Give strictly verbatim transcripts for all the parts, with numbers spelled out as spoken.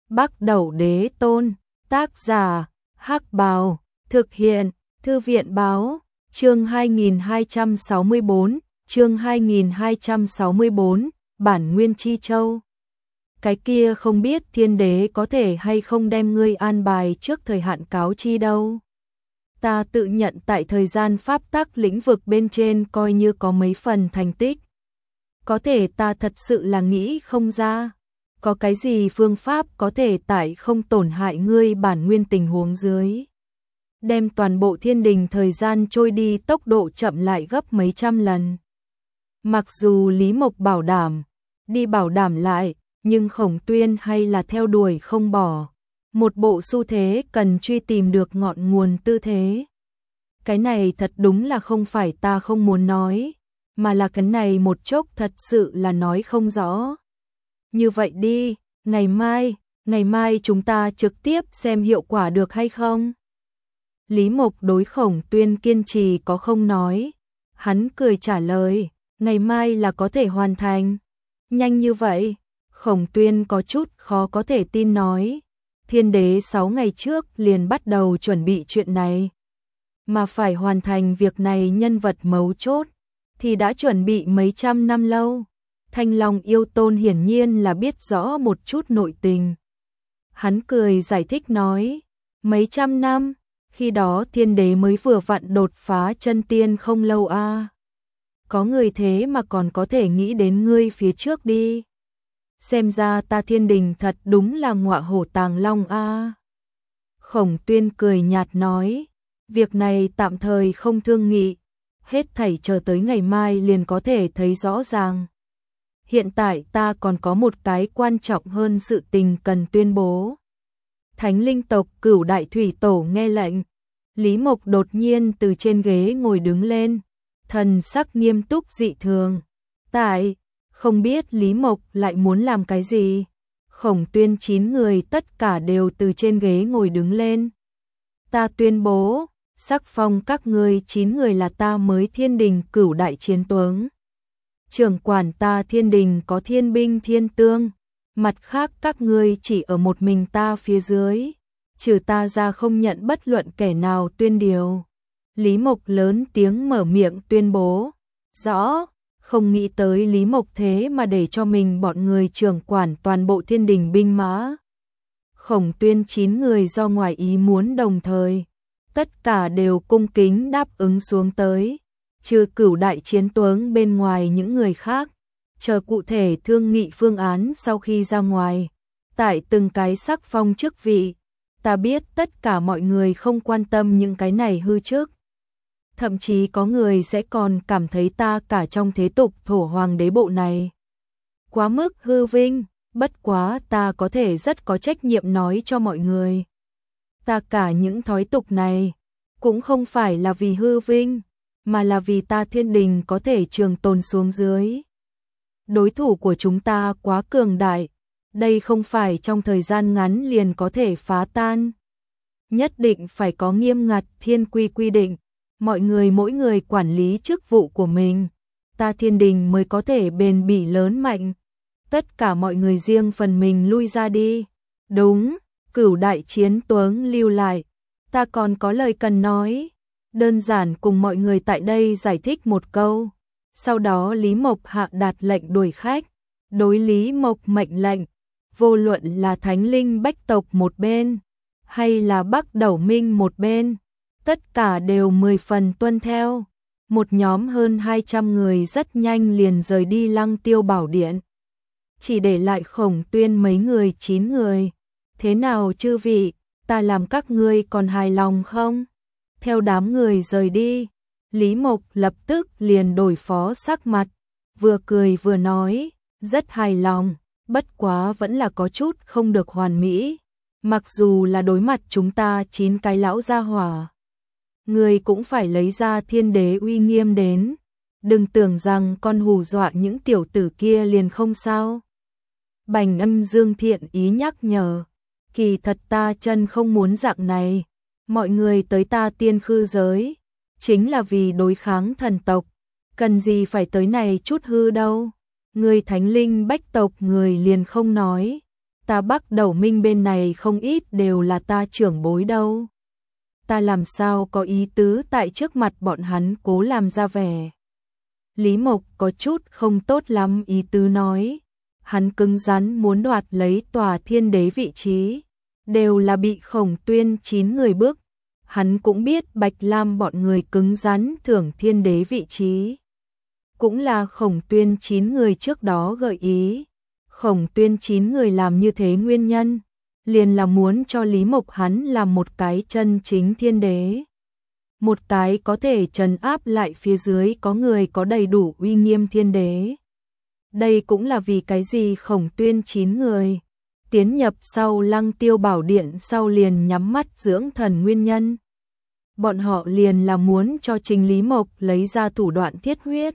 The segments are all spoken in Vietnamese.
Bắc Đẩu Đế Tôn, tác giả, Hắc Bào, thực hiện, Thư viện Báo, chương hai nghìn hai trăm sáu mươi bốn, chương hai nghìn hai trăm sáu mươi bốn, bản nguyên chi châu. Cái kia không biết thiên đế có thể hay không đem ngươi an bài trước thời hạn cáo chi đâu. Ta tự nhận tại thời gian pháp tắc lĩnh vực bên trên coi như có mấy phần thành tích. Có thể ta thật sự là nghĩ không ra. Có cái gì phương pháp có thể tại không tổn hại ngươi bản nguyên tình huống dưới. Đem toàn bộ thiên đình thời gian trôi đi tốc độ chậm lại gấp mấy trăm lần. Mặc dù Lý Mộc bảo đảm, đi bảo đảm lại, nhưng Khổng Tuyên hay là theo đuổi không bỏ. Một bộ xu thế cần truy tìm được ngọn nguồn tư thế. Cái này thật đúng là không phải ta không muốn nói, mà là cái này một chốc thật sự là nói không rõ. Như vậy đi, ngày mai, ngày mai chúng ta trực tiếp xem hiệu quả được hay không? Lý Mộc đối Khổng Tuyên kiên trì có không nói. Hắn cười trả lời, ngày mai là có thể hoàn thành. Nhanh như vậy, Khổng Tuyên có chút khó có thể tin nói. Thiên đế sáu ngày trước liền bắt đầu chuẩn bị chuyện này. Mà phải hoàn thành việc này nhân vật mấu chốt, thì đã chuẩn bị mấy trăm năm lâu. Thanh Long Yêu Tôn hiển nhiên là biết rõ một chút nội tình. Hắn cười giải thích nói, mấy trăm năm, khi đó thiên đế mới vừa vặn đột phá chân tiên không lâu a. À. Có người thế mà còn có thể nghĩ đến ngươi phía trước đi. Xem ra ta thiên đình thật đúng là ngọa hổ tàng long a. À. Khổng Tuyên cười nhạt nói, việc này tạm thời không thương nghị, hết thảy chờ tới ngày mai liền có thể thấy rõ ràng. Hiện tại ta còn có một cái quan trọng hơn sự tình cần tuyên bố. Thánh linh tộc Cửu Đại Thủy Tổ nghe lệnh. Lý Mộc đột nhiên từ trên ghế ngồi đứng lên, thần sắc nghiêm túc dị thường. Tại, không biết Lý Mộc lại muốn làm cái gì? Khổng Tuyên chín người tất cả đều từ trên ghế ngồi đứng lên. Ta tuyên bố, sắc phong các ngươi chín người là ta mới thiên đình Cửu Đại Chiến Tướng. Trưởng quản ta thiên đình có thiên binh thiên tương, mặt khác các ngươi chỉ ở một mình ta phía dưới, trừ ta ra không nhận bất luận kẻ nào tuyên điều. Lý Mộc lớn tiếng mở miệng tuyên bố, rõ, không nghĩ tới Lý Mộc thế mà để cho mình bọn người trưởng quản toàn bộ thiên đình binh mã. Khổng Tuyên chín người do ngoài ý muốn đồng thời, tất cả đều cung kính đáp ứng xuống tới. Trừ Cửu Đại Chiến Tướng bên ngoài những người khác, chờ cụ thể thương nghị phương án sau khi ra ngoài. Tại từng cái sắc phong chức vị, ta biết tất cả mọi người không quan tâm những cái này hư chức. Thậm chí có người sẽ còn cảm thấy ta cả trong thế tục thổ hoàng đế bộ này quá mức hư vinh, bất quá ta có thể rất có trách nhiệm nói cho mọi người. Ta cả những thói tục này, cũng không phải là vì hư vinh, mà là vì ta thiên đình có thể trường tồn xuống dưới. Đối thủ của chúng ta quá cường đại, đây không phải trong thời gian ngắn liền có thể phá tan. Nhất định phải có nghiêm ngặt thiên quy quy định, mọi người mỗi người quản lý chức vụ của mình, ta thiên đình mới có thể bền bỉ lớn mạnh. Tất cả mọi người riêng phần mình lui ra đi. Đúng, Cửu Đại Chiến Tướng lưu lại, ta còn có lời cần nói. Đơn giản cùng mọi người tại đây giải thích một câu. Sau đó Lý Mộc hạ đạt lệnh đuổi khách. Đối Lý Mộc mệnh lệnh, vô luận là Thánh Linh Bách Tộc một bên, hay là Bắc Đẩu Minh một bên, tất cả đều mười phần tuân theo. Một nhóm hơn hai trăm người rất nhanh liền rời đi Lăng Tiêu Bảo Điện. Chỉ để lại Khổng Tuyên mấy người chín người. Thế nào chư vị, ta làm các ngươi còn hài lòng không? Theo đám người rời đi, Lý Mộc lập tức liền đổi phó sắc mặt, vừa cười vừa nói, rất hài lòng, bất quá vẫn là có chút không được hoàn mỹ, mặc dù là đối mặt chúng ta chín cái lão gia hỏa. Người cũng phải lấy ra thiên đế uy nghiêm đến, đừng tưởng rằng con hù dọa những tiểu tử kia liền không sao. Bành Âm Dương thiện ý nhắc nhở, kỳ thật ta chân không muốn dạng này. Mọi người tới ta tiên khư giới, chính là vì đối kháng thần tộc, cần gì phải tới này chút hư đâu. Người Thánh Linh Bách Tộc người liền không nói, ta Bắc Đầu Minh bên này không ít đều là ta trưởng bối đâu. Ta làm sao có ý tứ tại trước mặt bọn hắn cố làm ra vẻ. Lý Mộc có chút không tốt lắm ý tứ nói. Hắn cứng rắn muốn đoạt lấy tòa thiên đế vị trí. Đều là bị Khổng Tuyên chín người bức. Hắn cũng biết Bạch Lam bọn người cứng rắn thưởng thiên đế vị trí. Cũng là Khổng Tuyên chín người trước đó gợi ý. Khổng Tuyên chín người làm như thế nguyên nhân. Liền là muốn cho Lý Mộc hắn làm một cái chân chính thiên đế. Một cái có thể trấn áp lại phía dưới có người có đầy đủ uy nghiêm thiên đế. Đây cũng là vì cái gì Khổng Tuyên chín người tiến nhập sau Lăng Tiêu Bảo Điện sau liền nhắm mắt dưỡng thần nguyên nhân. Bọn họ liền là muốn cho Trình Lý Mộc lấy ra thủ đoạn thiết huyết.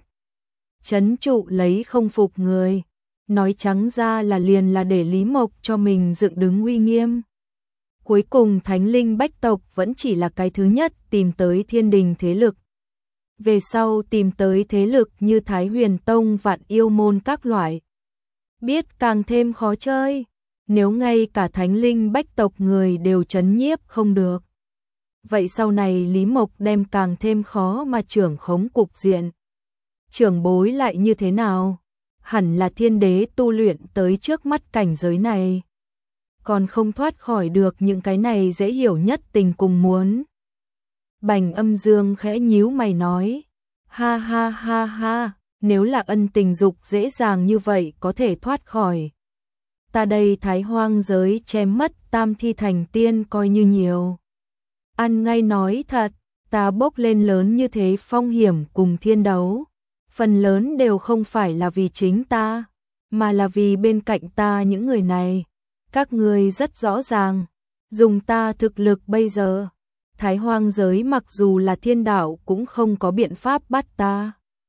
Trấn trụ lấy không phục người. Nói trắng ra là liền là để Lý Mộc cho mình dựng đứng uy nghiêm. Cuối cùng Thánh Linh Bách tộc vẫn chỉ là cái thứ nhất tìm tới thiên đình thế lực. Về sau tìm tới thế lực như Thái Huyền Tông Vạn Yêu Môn các loại. Biết càng thêm khó chơi. Nếu ngay cả Thánh Linh Bách tộc người đều trấn nhiếp không được. Vậy sau này Lý Mộc đem càng thêm khó mà trưởng khống cục diện. Trưởng bối lại như thế nào? Hẳn là thiên đế tu luyện tới trước mắt cảnh giới này. Còn không thoát khỏi được những cái này dễ hiểu nhất tình cùng muốn. Bành Âm Dương khẽ nhíu mày nói. Ha ha ha ha, nếu là ân tình dục dễ dàng như vậy có thể thoát khỏi. Ta đây Thái Hoang giới chém mất tam thi thành tiên coi như nhiều. Ăn ngay nói thật, ta bốc lên lớn như thế phong hiểm cùng thiên đấu. Phần lớn đều không phải là vì chính ta, mà là vì bên cạnh ta những người này. Các người rất rõ ràng, dùng ta thực lực bây giờ, Thái Hoang giới mặc dù là thiên đạo cũng không có biện pháp bắt ta.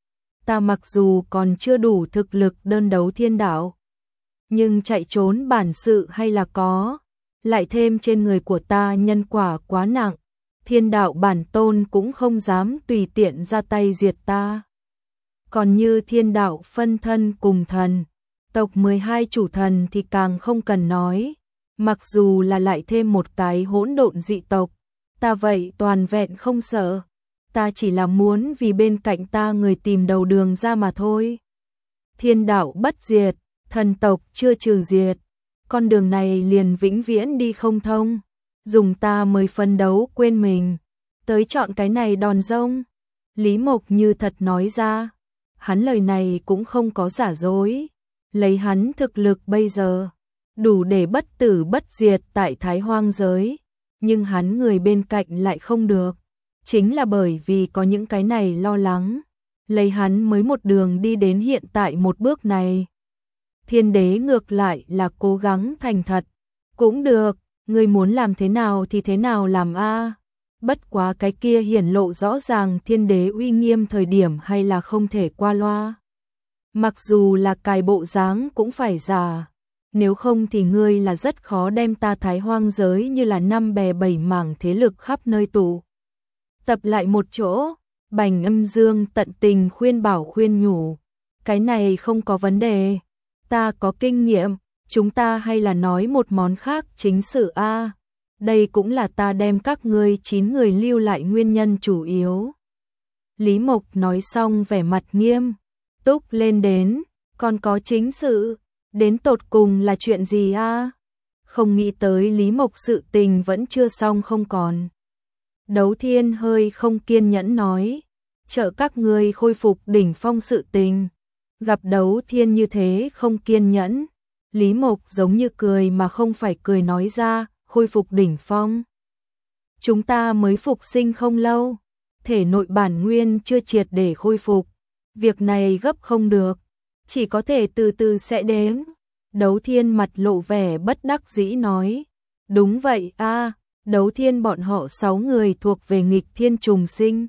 Ta mặc dù còn chưa đủ thực lực đơn đấu thiên đạo, nhưng chạy trốn bản sự hay là có, lại thêm trên người của ta nhân quả quá nặng, thiên đạo bản tôn cũng không dám tùy tiện ra tay diệt ta. Còn như thiên đạo phân thân cùng thần, tộc mười hai chủ thần thì càng không cần nói, mặc dù là lại thêm một cái hỗn độn dị tộc, ta vậy toàn vẹn không sợ, ta chỉ là muốn vì bên cạnh ta người tìm đầu đường ra mà thôi. Thiên đạo bất diệt, thần tộc chưa trừ diệt, con đường này liền vĩnh viễn đi không thông, dùng ta mới phân đấu quên mình, tới chọn cái này đòn rông. Lý Mộc như thật nói ra. Hắn lời này cũng không có giả dối, lấy hắn thực lực bây giờ, đủ để bất tử bất diệt tại Thái Hoang giới, nhưng hắn người bên cạnh lại không được, chính là bởi vì có những cái này lo lắng, lấy hắn mới một đường đi đến hiện tại một bước này. Thiên đế ngược lại là cố gắng thành thật, cũng được, ngươi muốn làm thế nào thì thế nào làm a. Bất quá cái kia hiển lộ rõ ràng thiên đế uy nghiêm thời điểm hay là không thể qua loa. Mặc dù là cài bộ dáng cũng phải giả, nếu không thì ngươi là rất khó đem ta Thái Hoang giới như là năm bè bảy mảng thế lực khắp nơi tụ. Tập lại một chỗ, Bành Âm Dương tận tình khuyên bảo khuyên nhủ, cái này không có vấn đề, ta có kinh nghiệm, chúng ta hay là nói một món khác chính sự a. Đây cũng là ta đem các ngươi chín người lưu lại nguyên nhân chủ yếu. Lý Mộc nói xong vẻ mặt nghiêm túc lên đến, còn có chính sự, đến tột cùng là chuyện gì a? Không nghĩ tới Lý Mộc sự tình vẫn chưa xong không còn. Đấu Thiên hơi không kiên nhẫn nói, trợ các ngươi khôi phục đỉnh phong sự tình. Gặp Đấu Thiên như thế không kiên nhẫn, Lý Mộc giống như cười mà không phải cười nói ra, khôi phục đỉnh phong. Chúng ta mới phục sinh không lâu, thể nội bản nguyên chưa triệt để khôi phục, việc này gấp không được, chỉ có thể từ từ sẽ đến. Đấu Thiên mặt lộ vẻ bất đắc dĩ nói, đúng vậy a, Đấu Thiên bọn họ sáu người thuộc về nghịch thiên trùng sinh.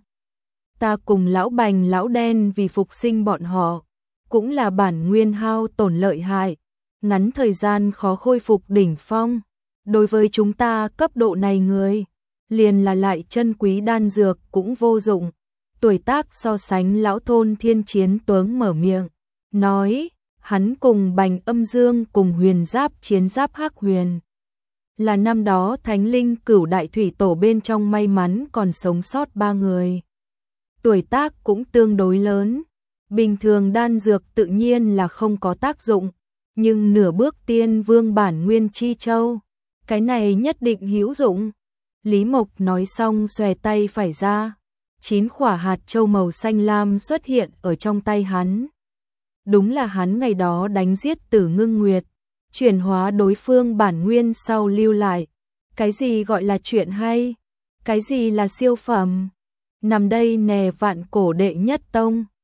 Ta cùng lão Bành lão Đen vì phục sinh bọn họ, cũng là bản nguyên hao tổn lợi hại, ngắn thời gian khó khôi phục đỉnh phong. Đối với chúng ta cấp độ này người, liền là lại chân quý đan dược cũng vô dụng. Tuổi tác so sánh lão thôn Thiên Chiến Tuấn mở miệng, nói, hắn cùng Bành Âm Dương cùng huyền giáp chiến giáp hắc huyền. Là năm đó thánh linh cửu đại thủy tổ bên trong may mắn còn sống sót ba người. Tuổi tác cũng tương đối lớn, bình thường đan dược tự nhiên là không có tác dụng, nhưng nửa bước tiên vương bản nguyên chi châu, cái này nhất định hữu dụng. Lý Mộc nói xong xòe tay phải ra, chín quả hạt châu màu xanh lam xuất hiện ở trong tay hắn. Đúng là hắn ngày đó đánh giết Tử Ngưng Nguyệt, chuyển hóa đối phương bản nguyên sau lưu lại. Cái gì gọi là chuyện hay? Cái gì là siêu phẩm? Nằm đây nè vạn cổ đệ nhất tông.